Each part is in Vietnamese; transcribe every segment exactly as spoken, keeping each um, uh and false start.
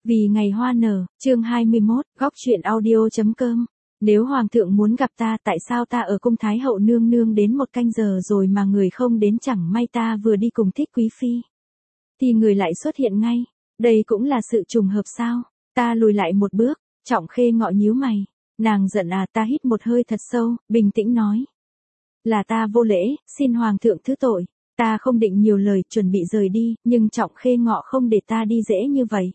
Vì ngày hoa nở, chương hai mươi mốt, góc truyện audio.com. Nếu hoàng thượng muốn gặp ta, tại sao ta ở cung thái hậu nương nương đến một canh giờ rồi mà người không đến, chẳng may ta vừa đi cùng Thích quý phi thì người lại xuất hiện ngay. Đây cũng là sự trùng hợp sao? Ta lùi lại một bước, Trọng Khê Ngọ nhíu mày. Nàng giận à? Ta hít một hơi thật sâu, bình tĩnh nói. Là ta vô lễ, xin hoàng thượng thứ tội. Ta không định nhiều lời, chuẩn bị rời đi, nhưng Trọng Khê Ngọ không để ta đi dễ như vậy.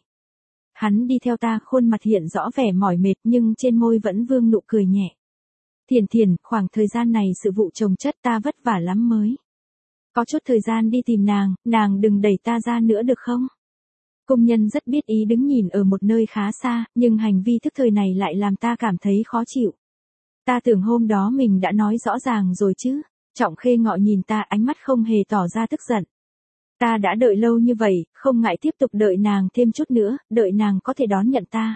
Hắn đi theo ta, khuôn mặt hiện rõ vẻ mỏi mệt nhưng trên môi vẫn vương nụ cười nhẹ. Thiền Thiền, khoảng thời gian này sự vụ chồng chất ta vất vả lắm mới có chút thời gian đi tìm nàng, nàng đừng đẩy ta ra nữa được không? Công nhân rất biết ý đứng nhìn ở một nơi khá xa, nhưng hành vi thức thời này lại làm ta cảm thấy khó chịu. Ta tưởng hôm đó mình đã nói rõ ràng rồi chứ. Trọng Khê Ngọ nhìn ta, ánh mắt không hề tỏ ra tức giận. Ta đã đợi lâu như vậy, không ngại tiếp tục đợi nàng thêm chút nữa, đợi nàng có thể đón nhận ta.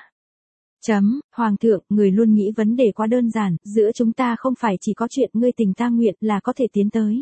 Chấm, Hoàng thượng, người luôn nghĩ vấn đề quá đơn giản, giữa chúng ta không phải chỉ có chuyện ngươi tình ta nguyện là có thể tiến tới.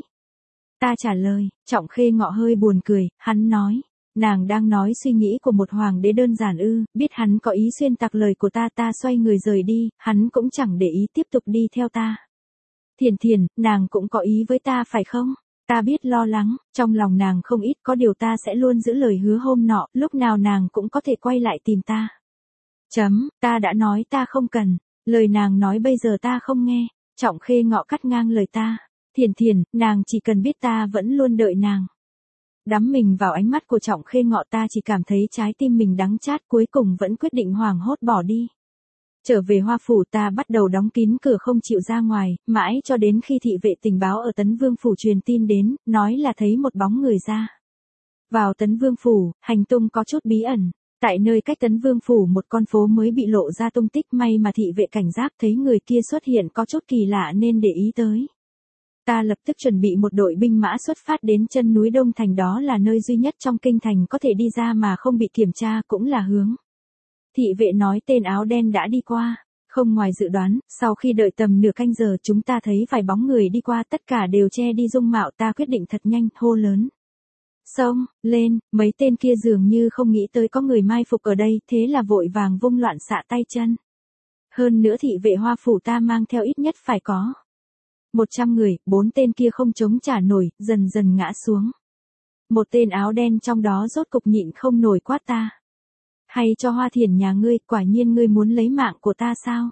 Ta trả lời, Trọng Khê Ngọ hơi buồn cười, hắn nói, nàng đang nói suy nghĩ của một hoàng đế đơn giản ư? Biết hắn có ý xuyên tạc lời của ta, ta xoay người rời đi, hắn cũng chẳng để ý tiếp tục đi theo ta. Thiền Thiền, nàng cũng có ý với ta phải không? Ta biết lo lắng, trong lòng nàng không ít, có điều ta sẽ luôn giữ lời hứa hôm nọ, lúc nào nàng cũng có thể quay lại tìm ta. Chấm, ta đã nói ta không cần, lời nàng nói bây giờ ta không nghe. Trọng Khê Ngọ cắt ngang lời ta. Thiền Thiền, nàng chỉ cần biết ta vẫn luôn đợi nàng. Đắm mình vào ánh mắt của Trọng Khê Ngọ, ta chỉ cảm thấy trái tim mình đắng chát, cuối cùng vẫn quyết định hoảng hốt bỏ đi. Trở về Hoa Phủ, ta bắt đầu đóng kín cửa không chịu ra ngoài, mãi cho đến khi thị vệ tình báo ở Tấn Vương Phủ truyền tin đến, nói là thấy một bóng người ra vào Tấn Vương Phủ, hành tung có chút bí ẩn. Tại nơi cách Tấn Vương Phủ một con phố mới bị lộ ra tung tích, may mà thị vệ cảnh giác thấy người kia xuất hiện có chút kỳ lạ nên để ý tới. Ta lập tức chuẩn bị một đội binh mã xuất phát đến chân núi Đông Thành, đó là nơi duy nhất trong kinh thành có thể đi ra mà không bị kiểm tra, cũng là hướng. Thị vệ nói tên áo đen đã đi qua. Không ngoài dự đoán, sau khi đợi tầm nửa canh giờ chúng ta thấy vài bóng người đi qua, tất cả đều che đi dung mạo. Ta quyết định thật nhanh, hô lớn. Xông, lên, mấy tên kia dường như không nghĩ tới có người mai phục ở đây, thế là vội vàng vung loạn xạ tay chân. Hơn nữa thị vệ Hoa Phủ ta mang theo ít nhất phải có một trăm người, bốn tên kia không chống trả nổi, dần dần ngã xuống. Một tên áo đen trong đó rốt cục nhịn không nổi quát ta. Hay cho Hoa Thiền nhà ngươi, quả nhiên ngươi muốn lấy mạng của ta sao?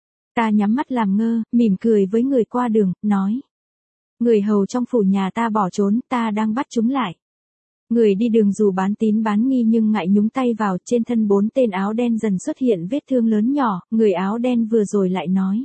Ta nhắm mắt làm ngơ, mỉm cười với người qua đường, nói. Người hầu trong phủ nhà ta bỏ trốn, ta đang bắt chúng lại. Người đi đường dù bán tín bán nghi nhưng ngại nhúng tay vào, trên thân bốn tên áo đen dần xuất hiện vết thương lớn nhỏ, người áo đen vừa rồi lại nói.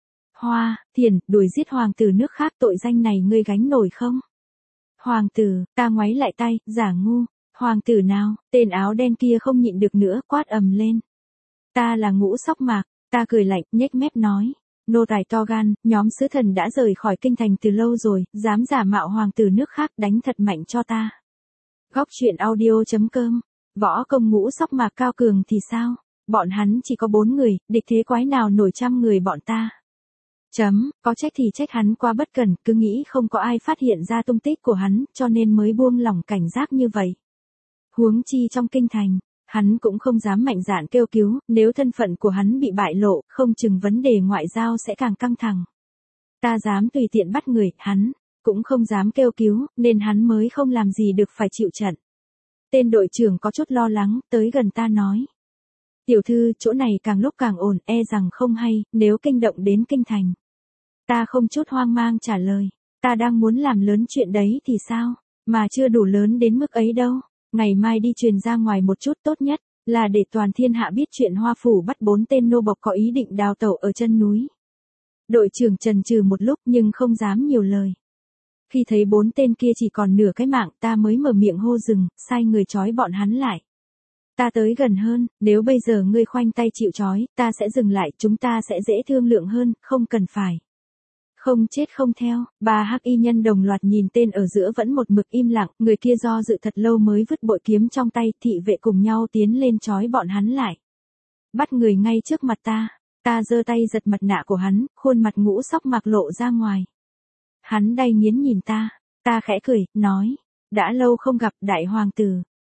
Hoa, Thiền, đuổi giết hoàng tử nước khác, tội danh này ngươi gánh nổi không? Hoàng tử, ta ngoáy lại tay, giả ngu. Hoàng tử nào? Tên áo đen kia không nhịn được nữa, quát ầm lên. Ta là Ngũ Sóc Mạc. Ta cười lạnh, nhếch mép nói. Nô tài to gan, nhóm sứ thần đã rời khỏi kinh thành từ lâu rồi, dám giả mạo hoàng tử nước khác, đánh thật mạnh cho ta. Góc truyện audio.com. Võ công Ngũ Sóc Mạc cao cường thì sao? Bọn hắn chỉ có bốn người, địch thế quái nào nổi trăm người bọn ta. Chấm, có trách thì trách hắn quá bất cẩn, cứ nghĩ không có ai phát hiện ra tung tích của hắn, cho nên mới buông lỏng cảnh giác như vậy. Huống chi trong kinh thành, hắn cũng không dám mạnh dạn kêu cứu, nếu thân phận của hắn bị bại lộ, không chừng vấn đề ngoại giao sẽ càng căng thẳng. Ta dám tùy tiện bắt người, hắn cũng không dám kêu cứu, nên hắn mới không làm gì được phải chịu trận. Tên đội trưởng có chút lo lắng, tới gần ta nói. Tiểu thư, chỗ này càng lúc càng ổn, e rằng không hay, nếu kinh động đến kinh thành. Ta không chút hoang mang trả lời, ta đang muốn làm lớn chuyện đấy thì sao, mà chưa đủ lớn đến mức ấy đâu. Ngày mai đi truyền ra ngoài một chút, tốt nhất là để toàn thiên hạ biết chuyện Hoa Phủ bắt bốn tên nô bộc có ý định đào tẩu ở chân núi. Đội trưởng chần chừ một lúc nhưng không dám nhiều lời. Khi thấy bốn tên kia chỉ còn nửa cái mạng, ta mới mở miệng hô dừng, sai người trói bọn hắn lại. Ta tới gần hơn, nếu bây giờ ngươi khoanh tay chịu trói, ta sẽ dừng lại, chúng ta sẽ dễ thương lượng hơn, không cần phải. Không chết không theo. Ba hắc y nhân đồng loạt nhìn tên ở giữa vẫn một mực im lặng, người kia do dự thật lâu mới vứt bội kiếm trong tay, thị vệ cùng nhau tiến lên trói bọn hắn lại. Bắt người ngay trước mặt ta. Ta giơ tay giật mặt nạ của hắn, khuôn mặt Ngũ Sóc Mạc lộ ra ngoài. Hắn đay nghiến nhìn ta. Ta khẽ cười, nói. Đã lâu không gặp, đại hoàng tử.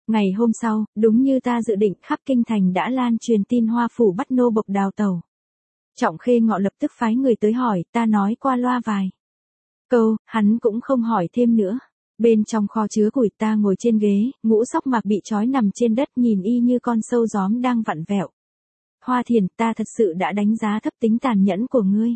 Ngày hôm sau, đúng như ta dự định, khắp kinh thành đã lan truyền tin Hoa phủ bắt nô bộc đào tẩu. Trọng Khê Ngọ lập tức phái người tới hỏi, ta nói qua loa vài câu, hắn cũng không hỏi thêm nữa. Bên trong kho chứa củi, ta ngồi trên ghế, Ngũ Sóc Mạc bị trói nằm trên đất nhìn y như con sâu gióm đang vặn vẹo. Hoa Thiền, ta thật sự đã đánh giá thấp tính tàn nhẫn của ngươi.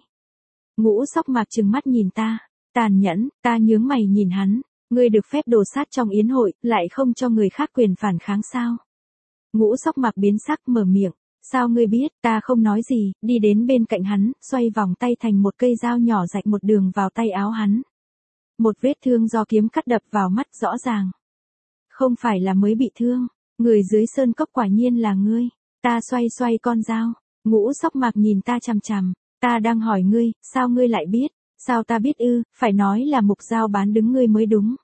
Ngũ Sóc Mạc trừng mắt nhìn ta, tàn nhẫn, ta nhướng mày nhìn hắn, ngươi được phép đồ sát trong yến hội, lại không cho người khác quyền phản kháng sao? Ngũ Sóc Mạc biến sắc mở miệng, sao ngươi biết, ta không nói gì, đi đến bên cạnh hắn, xoay vòng tay thành một cây dao nhỏ rạch một đường vào tay áo hắn. Một vết thương do kiếm cắt đập vào mắt rõ ràng. Không phải là mới bị thương, người dưới sơn cốc quả nhiên là ngươi. Ta xoay xoay con dao, Ngũ Sóc Mạc nhìn ta chằm chằm, ta đang hỏi ngươi, sao ngươi lại biết, sao ta biết ư, phải nói là Mục Giao bán đứng ngươi mới đúng.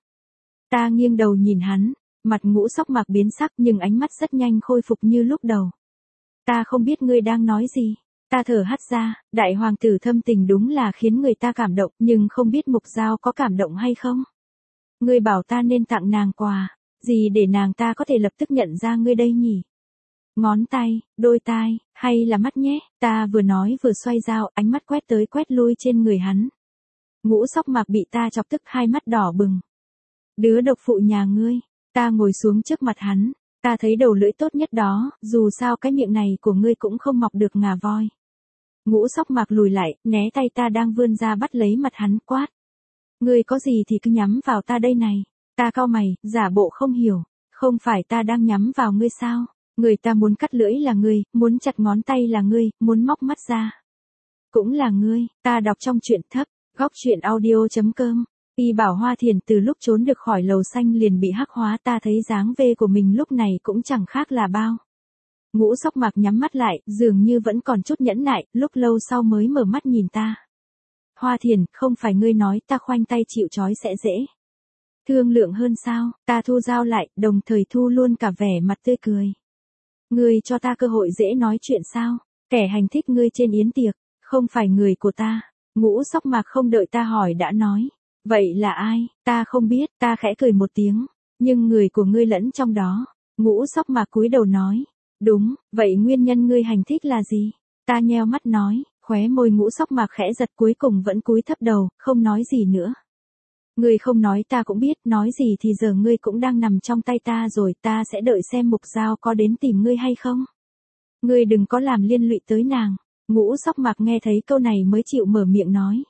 Ta nghiêng đầu nhìn hắn, mặt Ngũ Sóc Mạc biến sắc nhưng ánh mắt rất nhanh khôi phục như lúc đầu. Ta không biết ngươi đang nói gì. Ta thở hắt ra, đại hoàng tử thâm tình đúng là khiến người ta cảm động, nhưng không biết Mục Giao có cảm động hay không. Ngươi bảo ta nên tặng nàng quà, gì để nàng ta có thể lập tức nhận ra ngươi đây nhỉ? Ngón tay, đôi tai, hay là mắt nhé? Ta vừa nói vừa xoay dao, ánh mắt quét tới quét lui trên người hắn. Ngũ Sóc Mạc bị ta chọc tức hai mắt đỏ bừng. Đứa độc phụ nhà ngươi, ta ngồi xuống trước mặt hắn, ta thấy đầu lưỡi tốt nhất đó, dù sao cái miệng này của ngươi cũng không mọc được ngà voi. Ngũ Sóc Mạc lùi lại, né tay ta đang vươn ra bắt lấy mặt hắn, quát. Ngươi có gì thì cứ nhắm vào ta đây này. Ta cau mày, giả bộ không hiểu, không phải ta đang nhắm vào ngươi sao? Người ta muốn cắt lưỡi là ngươi, muốn chặt ngón tay là ngươi, muốn móc mắt ra cũng là ngươi. Ta đọc trong truyện thấp, góc truyện audio chấm com. Y bảo Hoa Thiền từ lúc trốn được khỏi lầu xanh liền bị hắc hóa, ta thấy dáng vẻ của mình lúc này cũng chẳng khác là bao. Ngũ Sóc Mạc nhắm mắt lại, dường như vẫn còn chút nhẫn nại, lúc lâu sau mới mở mắt nhìn ta. Hoa Thiền, không phải ngươi nói ta khoanh tay chịu trói sẽ dễ thương lượng hơn sao? Ta thu dao lại, đồng thời thu luôn cả vẻ mặt tươi cười. Ngươi cho ta cơ hội dễ nói chuyện sao? Kẻ hành thích ngươi trên yến tiệc, không phải người của ta. Ngũ Sóc Mạc không đợi ta hỏi đã nói. Vậy là ai? Ta không biết, ta khẽ cười một tiếng. Nhưng người của ngươi lẫn trong đó. Ngũ Sóc Mạc cúi đầu nói. Đúng, vậy nguyên nhân ngươi hành thích là gì? Ta nheo mắt nói, khóe môi Ngũ Sóc Mạc khẽ giật cuối cùng vẫn cúi thấp đầu, không nói gì nữa. Ngươi không nói ta cũng biết, nói gì thì giờ ngươi cũng đang nằm trong tay ta rồi, ta sẽ đợi xem Mục Giao có đến tìm ngươi hay không. Ngươi đừng có làm liên lụy tới nàng. Ngũ Sóc Mạc nghe thấy câu này mới chịu mở miệng nói.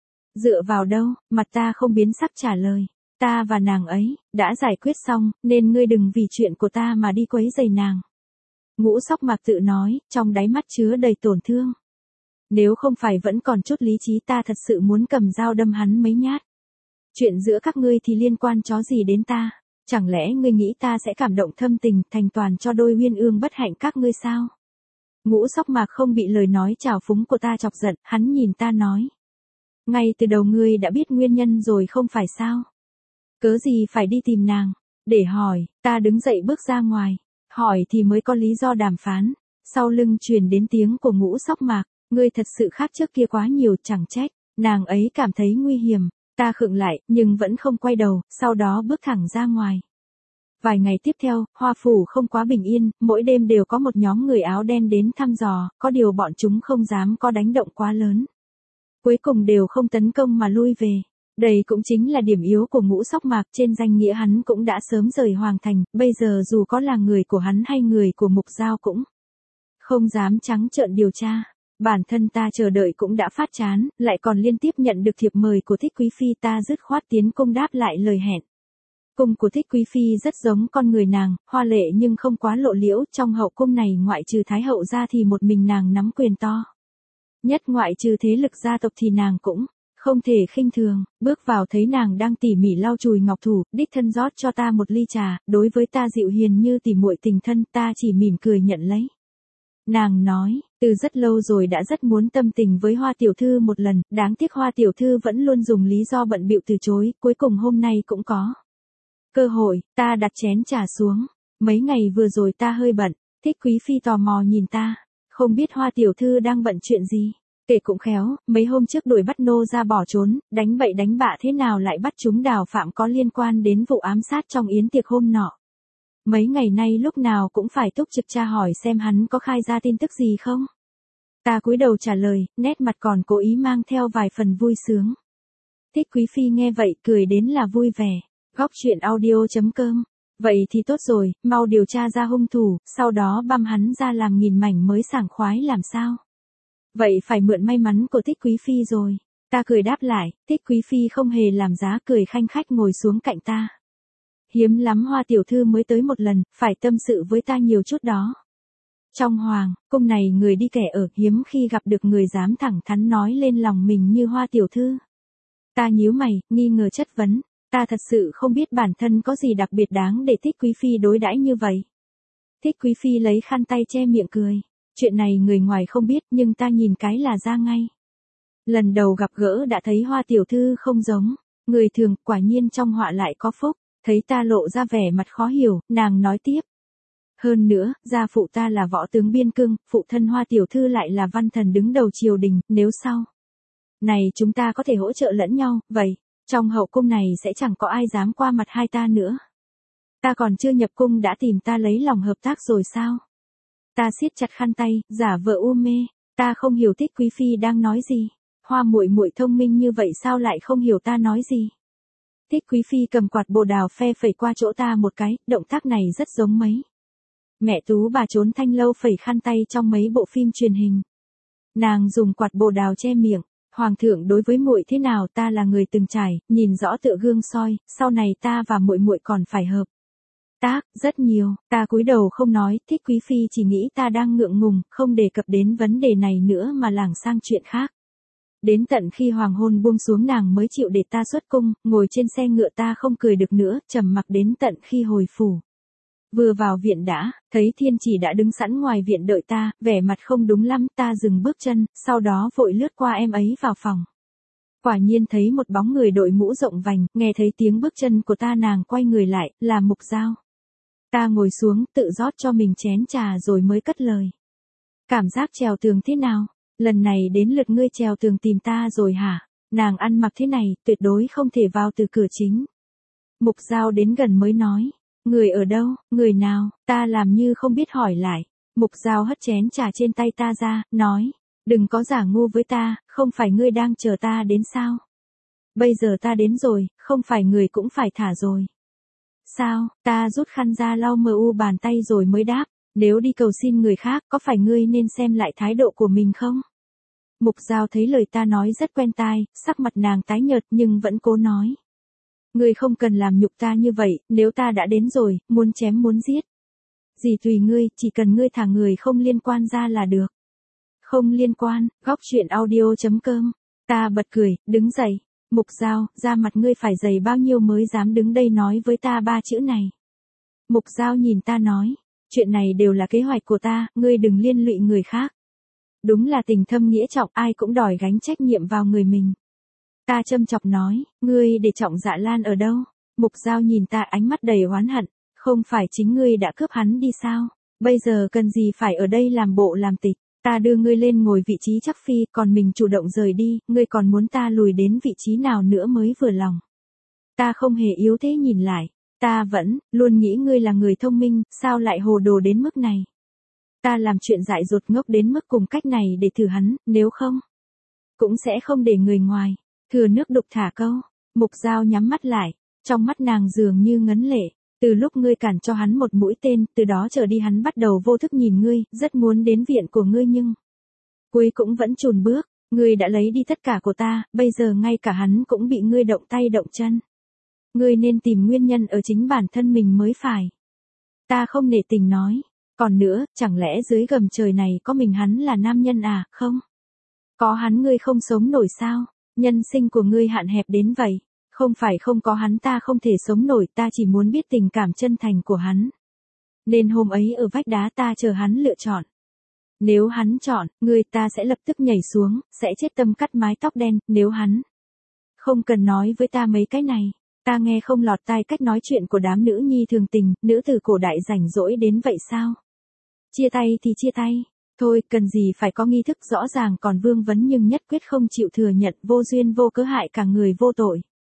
Dựa vào đâu, mặt ta không biến sắc trả lời. Ta và nàng ấy, đã giải quyết xong, nên ngươi đừng vì chuyện của ta mà đi quấy rầy nàng. Ngũ Sóc Mạc tự nói, trong đáy mắt chứa đầy tổn thương. Nếu không phải vẫn còn chút lý trí ta thật sự muốn cầm dao đâm hắn mấy nhát. Chuyện giữa các ngươi thì liên quan chó gì đến ta? Chẳng lẽ ngươi nghĩ ta sẽ cảm động thâm tình thành toàn cho đôi uyên ương bất hạnh các ngươi sao? Ngũ Sóc Mạc không bị lời nói trào phúng của ta chọc giận, hắn nhìn ta nói. Ngay từ đầu ngươi đã biết nguyên nhân rồi không phải sao? Cớ gì phải đi tìm nàng? Để hỏi, ta đứng dậy bước ra ngoài. Hỏi thì mới có lý do đàm phán. Sau lưng truyền đến tiếng của Ngũ Sóc Mạc. Ngươi thật sự khác trước kia quá nhiều, chẳng trách. Nàng ấy cảm thấy nguy hiểm. Ta khựng lại, nhưng vẫn không quay đầu, sau đó bước thẳng ra ngoài. Vài ngày tiếp theo, Hoa phủ không quá bình yên, mỗi đêm đều có một nhóm người áo đen đến thăm dò, có điều bọn chúng không dám có đánh động quá lớn. Cuối cùng đều không tấn công mà lui về. Đây cũng chính là điểm yếu của Ngũ Sóc Mạc, trên danh nghĩa hắn cũng đã sớm rời Hoàng Thành, bây giờ dù có là người của hắn hay người của Mục Giao cũng không dám trắng trợn điều tra. Bản thân ta chờ đợi cũng đã phát chán, lại còn liên tiếp nhận được thiệp mời của Thích Quý Phi, ta dứt khoát tiến cung đáp lại lời hẹn. Cung của Thích Quý Phi rất giống con người nàng, hoa lệ nhưng không quá lộ liễu, trong hậu cung này ngoại trừ Thái hậu ra thì một mình nàng nắm quyền to. Nhất ngoại trừ thế lực gia tộc thì nàng cũng không thể khinh thường. Bước vào thấy nàng đang tỉ mỉ lau chùi ngọc thủ, đích thân rót cho ta một ly trà, đối với ta dịu hiền như tỉ muội tình thân, ta chỉ mỉm cười nhận lấy. Nàng nói, từ rất lâu rồi đã rất muốn tâm tình với Hoa tiểu thư một lần, đáng tiếc Hoa tiểu thư vẫn luôn dùng lý do bận bịu từ chối, cuối cùng hôm nay cũng có cơ hội. Ta đặt chén trà xuống. Mấy ngày vừa rồi ta hơi bận. Thích Quý Phi tò mò nhìn ta, không biết Hoa tiểu thư đang bận chuyện gì. Kể cũng khéo, mấy hôm trước đuổi bắt nô ra bỏ trốn, đánh bậy đánh bạ thế nào lại bắt chúng đào phạm có liên quan đến vụ ám sát trong yến tiệc hôm nọ. mấy ngày nay lúc nào cũng phải túc trực tra hỏi xem hắn có khai ra tin tức gì không. Ta cúi đầu trả lời, nét mặt còn cố ý mang theo vài phần vui sướng. Thích Quý Phi nghe vậy cười đến là vui vẻ. Góc truyện audio chấm com. Vậy thì tốt rồi, mau điều tra ra hung thủ, sau đó băm hắn ra làm nghìn mảnh mới sảng khoái làm sao. Vậy phải mượn may mắn của Thích Quý Phi rồi. Ta cười đáp lại, Thích Quý Phi không hề làm giá, cười khanh khách ngồi xuống cạnh ta. Hiếm lắm Hoa tiểu thư mới tới một lần, phải tâm sự với ta nhiều chút đó. Trong hoàng cung này người đi kẻ ở, hiếm khi gặp được người dám thẳng thắn nói lên lòng mình như Hoa tiểu thư. Ta nhíu mày, nghi ngờ chất vấn, ta thật sự không biết bản thân có gì đặc biệt đáng để Thích Quý Phi đối đãi như vậy. Thích Quý Phi lấy khăn tay che miệng cười, chuyện này người ngoài không biết nhưng ta nhìn cái là ra ngay. Lần đầu gặp gỡ đã thấy Hoa tiểu thư không giống người thường, quả nhiên trong họa lại có phúc. Thấy ta lộ ra vẻ mặt khó hiểu, nàng nói tiếp. Hơn nữa, gia phụ ta là võ tướng biên cương, phụ thân Hoa tiểu thư lại là văn thần đứng đầu triều đình, nếu sau này chúng ta có thể hỗ trợ lẫn nhau, vậy, trong hậu cung này sẽ chẳng có ai dám qua mặt hai ta nữa. Ta còn chưa nhập cung đã tìm ta lấy lòng hợp tác rồi sao? Ta siết chặt khăn tay, giả vờ u mê, ta không hiểu Thích Quý Phi đang nói gì. Hoa muội muội thông minh như vậy sao lại không hiểu ta nói gì? Thích Quý Phi cầm quạt bồ đào phe phẩy qua chỗ ta một cái, động tác này rất giống mấy mẹ Tú bà trốn thanh lâu phẩy khăn tay trong mấy bộ phim truyền hình. Nàng dùng quạt bồ đào che miệng, hoàng thượng đối với muội thế nào ta là người từng trải, nhìn rõ tựa gương soi, sau này ta và muội muội còn phải hợp tác rất nhiều. Ta cúi đầu không nói, Thích Quý Phi chỉ nghĩ ta đang ngượng ngùng, không đề cập đến vấn đề này nữa mà lảng sang chuyện khác. Đến tận khi hoàng hôn buông xuống nàng mới chịu để ta xuất cung, ngồi trên xe ngựa ta không cười được nữa, trầm mặc đến tận khi hồi phủ. Vừa vào viện đã, thấy Thiên Chỉ đã đứng sẵn ngoài viện đợi ta, vẻ mặt không đúng lắm, ta dừng bước chân, sau đó vội lướt qua em ấy vào phòng. Quả nhiên thấy một bóng người đội mũ rộng vành, nghe thấy tiếng bước chân của ta nàng quay người lại, là Mục Dao. Ta ngồi xuống, tự rót cho mình chén trà rồi mới cất lời. Cảm giác trèo tường thế nào? Lần này đến lượt ngươi trèo tường tìm ta rồi hả? Nàng ăn mặc thế này, tuyệt đối không thể vào từ cửa chính. Mục Dao đến gần mới nói. Người ở đâu, người nào? Ta làm như không biết hỏi lại. Mục Dao hất chén trà trên tay ta ra, nói. Đừng có giả ngu với ta, không phải ngươi đang chờ ta đến sao? Bây giờ ta đến rồi, không phải người cũng phải thả rồi. Sao? Ta rút khăn ra lau mờ u bàn tay rồi mới đáp. Nếu đi cầu xin người khác, có phải ngươi nên xem lại thái độ của mình không? Mục Dao thấy lời ta nói rất quen tai, sắc mặt nàng tái nhợt nhưng vẫn cố nói. Ngươi không cần làm nhục ta như vậy, nếu ta đã đến rồi, muốn chém muốn giết. Gì tùy ngươi, chỉ cần ngươi thả người không liên quan ra là được. Không liên quan, góc truyện audio chấm com. Ta bật cười, đứng dậy. Mục Dao, da mặt ngươi phải dày bao nhiêu mới dám đứng đây nói với ta ba chữ này. Mục Dao nhìn ta nói. Chuyện này đều là kế hoạch của ta, ngươi đừng liên lụy người khác. Đúng là tình thâm nghĩa trọng, ai cũng đòi gánh trách nhiệm vào người mình. Ta châm chọc nói, ngươi để Trọng Dạ Lan ở đâu? Mục Dao nhìn ta ánh mắt đầy oán hận, không phải chính ngươi đã cướp hắn đi sao? Bây giờ cần gì phải ở đây làm bộ làm tịch, ta đưa ngươi lên ngồi vị trí chắc phi, còn mình chủ động rời đi, ngươi còn muốn ta lùi đến vị trí nào nữa mới vừa lòng. Ta không hề yếu thế nhìn lại. Ta vẫn, luôn nghĩ ngươi là người thông minh, sao lại hồ đồ đến mức này? Ta làm chuyện dại dột ngốc đến mức cùng cách này để thử hắn, nếu không, cũng sẽ không để người ngoài thừa nước đục thả câu. Mục Dao nhắm mắt lại, trong mắt nàng dường như ngấn lệ. Từ lúc ngươi cản cho hắn một mũi tên, từ đó trở đi hắn bắt đầu vô thức nhìn ngươi, rất muốn đến viện của ngươi nhưng cuối cũng vẫn chùn bước. Ngươi đã lấy đi tất cả của ta, bây giờ ngay cả hắn cũng bị ngươi động tay động chân. Ngươi nên tìm nguyên nhân ở chính bản thân mình mới phải. Ta không nể tình nói. Còn nữa, chẳng lẽ dưới gầm trời này có mình hắn là nam nhân à, không? Có hắn ngươi không sống nổi sao? Nhân sinh của ngươi hạn hẹp đến vậy. Không phải không có hắn ta không thể sống nổi, ta chỉ muốn biết tình cảm chân thành của hắn. Nên hôm ấy ở vách đá ta chờ hắn lựa chọn. Nếu hắn chọn, ngươi ta sẽ lập tức nhảy xuống, sẽ chết tâm cắt mái tóc đen, nếu hắn không cần nói với ta mấy cái này. Ta nghe không lọt tai cách nói chuyện của đám nữ nhi thường tình, nữ từ cổ đại rảnh rỗi đến vậy sao? Chia tay thì chia tay, thôi cần gì phải có nghi thức rõ ràng còn vương vấn nhưng nhất quyết không chịu thừa nhận vô duyên vô cớ hại cả người vô tội.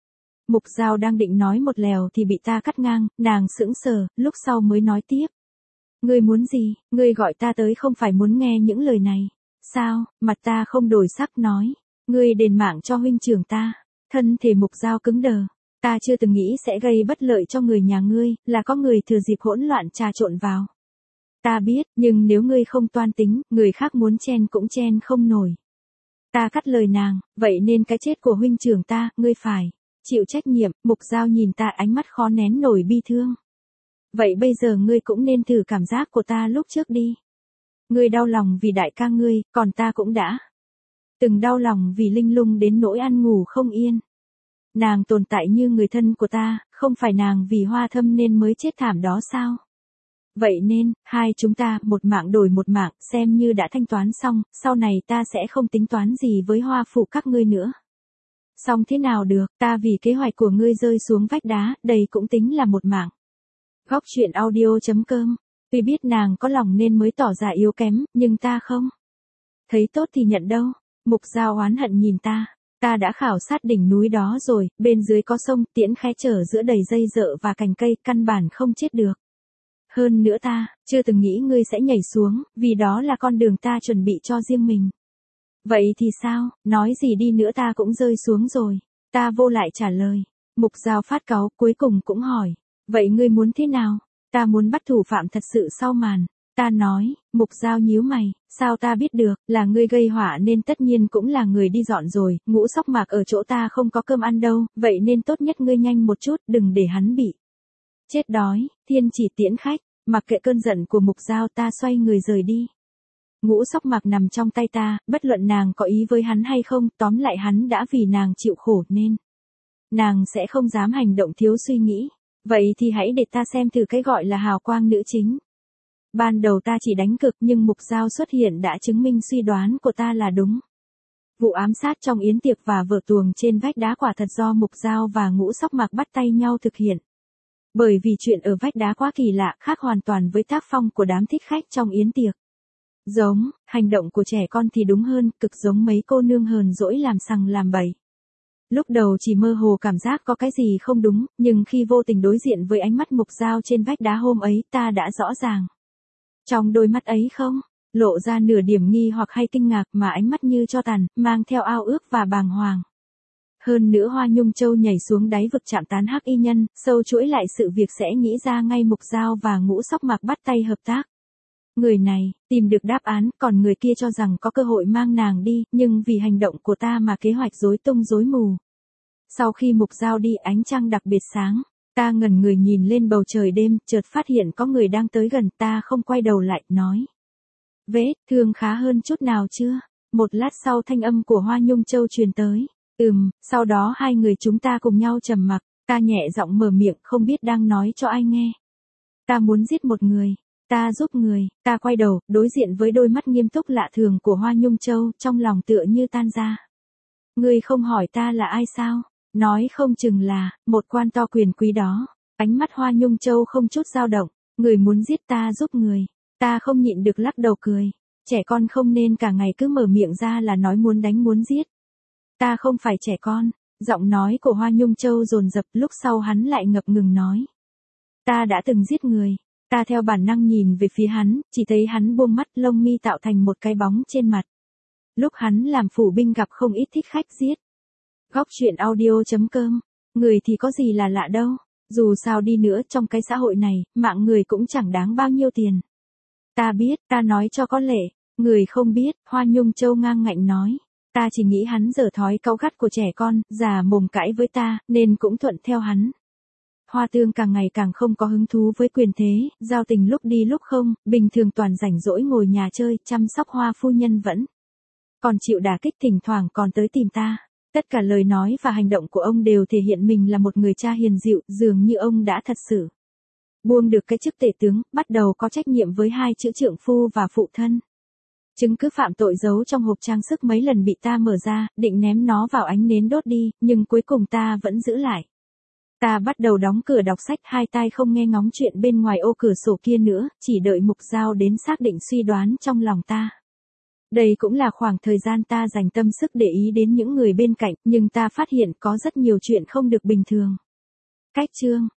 Mục Giao đang định nói một lèo thì bị ta cắt ngang, nàng sững sờ, lúc sau mới nói tiếp. Ngươi muốn gì, ngươi gọi ta tới không phải muốn nghe những lời này. Sao, mặt ta không đổi sắc nói. Ngươi đền mạng cho huynh trưởng ta. Thân thể Mục Giao cứng đờ. Ta chưa từng nghĩ sẽ gây bất lợi cho người nhà ngươi, là có người thừa dịp hỗn loạn trà trộn vào. Ta biết, nhưng nếu ngươi không toan tính, người khác muốn chen cũng chen không nổi. Ta cắt lời nàng, vậy nên cái chết của huynh trưởng ta, ngươi phải chịu trách nhiệm. Mục Giao nhìn ta ánh mắt khó nén nổi bi thương. Vậy bây giờ ngươi cũng nên thử cảm giác của ta lúc trước đi. Ngươi đau lòng vì đại ca ngươi, còn ta cũng đã từng đau lòng vì Linh Lung đến nỗi ăn ngủ không yên. Nàng tồn tại như người thân của ta, không phải nàng vì Hoa Thâm nên mới chết thảm đó sao? Vậy nên, hai chúng ta một mạng đổi một mạng, xem như đã thanh toán xong, sau này ta sẽ không tính toán gì với Hoa Phủ các ngươi nữa. Xong thế nào được, ta vì kế hoạch của ngươi rơi xuống vách đá, đây cũng tính là một mạng. Góc truyện audio chấm com. Tuy biết nàng có lòng nên mới tỏ ra yếu kém, nhưng ta không thấy tốt thì nhận đâu. Mục Giao oán hận nhìn ta. Ta đã khảo sát đỉnh núi đó rồi, bên dưới có sông, tiễn khe chở giữa đầy dây dợ và cành cây, căn bản không chết được. Hơn nữa ta, chưa từng nghĩ ngươi sẽ nhảy xuống, vì đó là con đường ta chuẩn bị cho riêng mình. Vậy thì sao, nói gì đi nữa ta cũng rơi xuống rồi. Ta vô lại trả lời. Mục Giao phát cáu, cuối cùng cũng hỏi. Vậy ngươi muốn thế nào? Ta muốn bắt thủ phạm thật sự sau màn. Ta nói, Mục Giao nhíu mày, sao ta biết được, là ngươi gây họa nên tất nhiên cũng là người đi dọn rồi, Ngũ Sóc Mạc ở chỗ ta không có cơm ăn đâu, vậy nên tốt nhất ngươi nhanh một chút, đừng để hắn bị chết đói. Thiên chỉ tiễn khách, mặc kệ cơn giận của Mục Giao ta xoay người rời đi. Ngũ Sóc Mạc nằm trong tay ta, bất luận nàng có ý với hắn hay không, tóm lại hắn đã vì nàng chịu khổ nên nàng sẽ không dám hành động thiếu suy nghĩ. Vậy thì hãy để ta xem thử cái gọi là hào quang nữ chính. Ban đầu ta chỉ đánh cực nhưng Mục Giao xuất hiện đã chứng minh suy đoán của ta là đúng. Vụ ám sát trong yến tiệc và vở tuồng trên vách đá quả thật do Mục Giao và Ngũ Sóc Mạc bắt tay nhau thực hiện. Bởi vì chuyện ở vách đá quá kỳ lạ, khác hoàn toàn với tác phong của đám thích khách trong yến tiệc. Giống, hành động của trẻ con thì đúng hơn, cực giống mấy cô nương hờn dỗi làm sằng làm bậy. Lúc đầu chỉ mơ hồ cảm giác có cái gì không đúng, nhưng khi vô tình đối diện với ánh mắt Mục Giao trên vách đá hôm ấy ta đã rõ ràng. Trong đôi mắt ấy không lộ ra nửa điểm nghi hoặc hay kinh ngạc mà ánh mắt như tro tàn, mang theo ao ước và bàng hoàng. Hơn nữa Hoa Nhung Châu nhảy xuống đáy vực chạm tán hắc y nhân, sâu chuỗi lại sự việc sẽ nghĩ ra ngay Mục Giao và Ngũ Sóc Mạc bắt tay hợp tác. Người này, tìm được đáp án, còn người kia cho rằng có cơ hội mang nàng đi, nhưng vì hành động của ta mà kế hoạch rối tung rối mù. Sau khi Mục Giao đi ánh trăng đặc biệt sáng, ta ngẩn người nhìn lên bầu trời đêm, chợt phát hiện có người đang tới gần, ta không quay đầu lại, nói. Vết thương khá hơn chút nào chưa? Một lát sau thanh âm của Hoa Nhung Châu truyền tới. Ừm, sau đó hai người chúng ta cùng nhau trầm mặc, ta nhẹ giọng mở miệng không biết đang nói cho ai nghe. Ta muốn giết một người. Ta giúp người, ta quay đầu, đối diện với đôi mắt nghiêm túc lạ thường của Hoa Nhung Châu, trong lòng tựa như tan ra. Ngươi không hỏi ta là ai sao? Nói không chừng là, một quan to quyền quý đó. Ánh mắt Hoa Nhung Châu không chút dao động, người muốn giết ta giúp người. Ta không nhịn được lắc đầu cười. Trẻ con không nên cả ngày cứ mở miệng ra là nói muốn đánh muốn giết. Ta không phải trẻ con, giọng nói của Hoa Nhung Châu dồn dập, lúc sau hắn lại ngập ngừng nói. Ta đã từng giết người. Ta theo bản năng nhìn về phía hắn, chỉ thấy hắn buông mắt, lông mi tạo thành một cái bóng trên mặt. Lúc hắn làm phủ binh gặp không ít thích khách giết. Góc truyện audio chấm com. Người thì có gì là lạ đâu. Dù sao đi nữa trong cái xã hội này, mạng người cũng chẳng đáng bao nhiêu tiền. Ta biết, ta nói cho có lệ. Người không biết, Hoa Nhung Châu ngang ngạnh nói. Ta chỉ nghĩ hắn dở thói cáu gắt của trẻ con, già mồm cãi với ta, nên cũng thuận theo hắn. Hoa Tương càng ngày càng không có hứng thú với quyền thế, giao tình lúc đi lúc không, bình thường toàn rảnh rỗi ngồi nhà chơi, chăm sóc Hoa phu nhân vẫn còn chịu đả kích, thỉnh thoảng còn tới tìm ta. Tất cả lời nói và hành động của ông đều thể hiện mình là một người cha hiền dịu, dường như ông đã thật sự buông được cái chức tể tướng, bắt đầu có trách nhiệm với hai chữ trượng phu và phụ thân. Chứng cứ phạm tội giấu trong hộp trang sức mấy lần bị ta mở ra, định ném nó vào ánh nến đốt đi, nhưng cuối cùng ta vẫn giữ lại. Ta bắt đầu đóng cửa đọc sách, hai tai không nghe ngóng chuyện bên ngoài ô cửa sổ kia nữa, chỉ đợi Mục Giao đến xác định suy đoán trong lòng ta. Đây cũng là khoảng thời gian ta dành tâm sức để ý đến những người bên cạnh, nhưng ta phát hiện có rất nhiều chuyện không được bình thường. Cách chương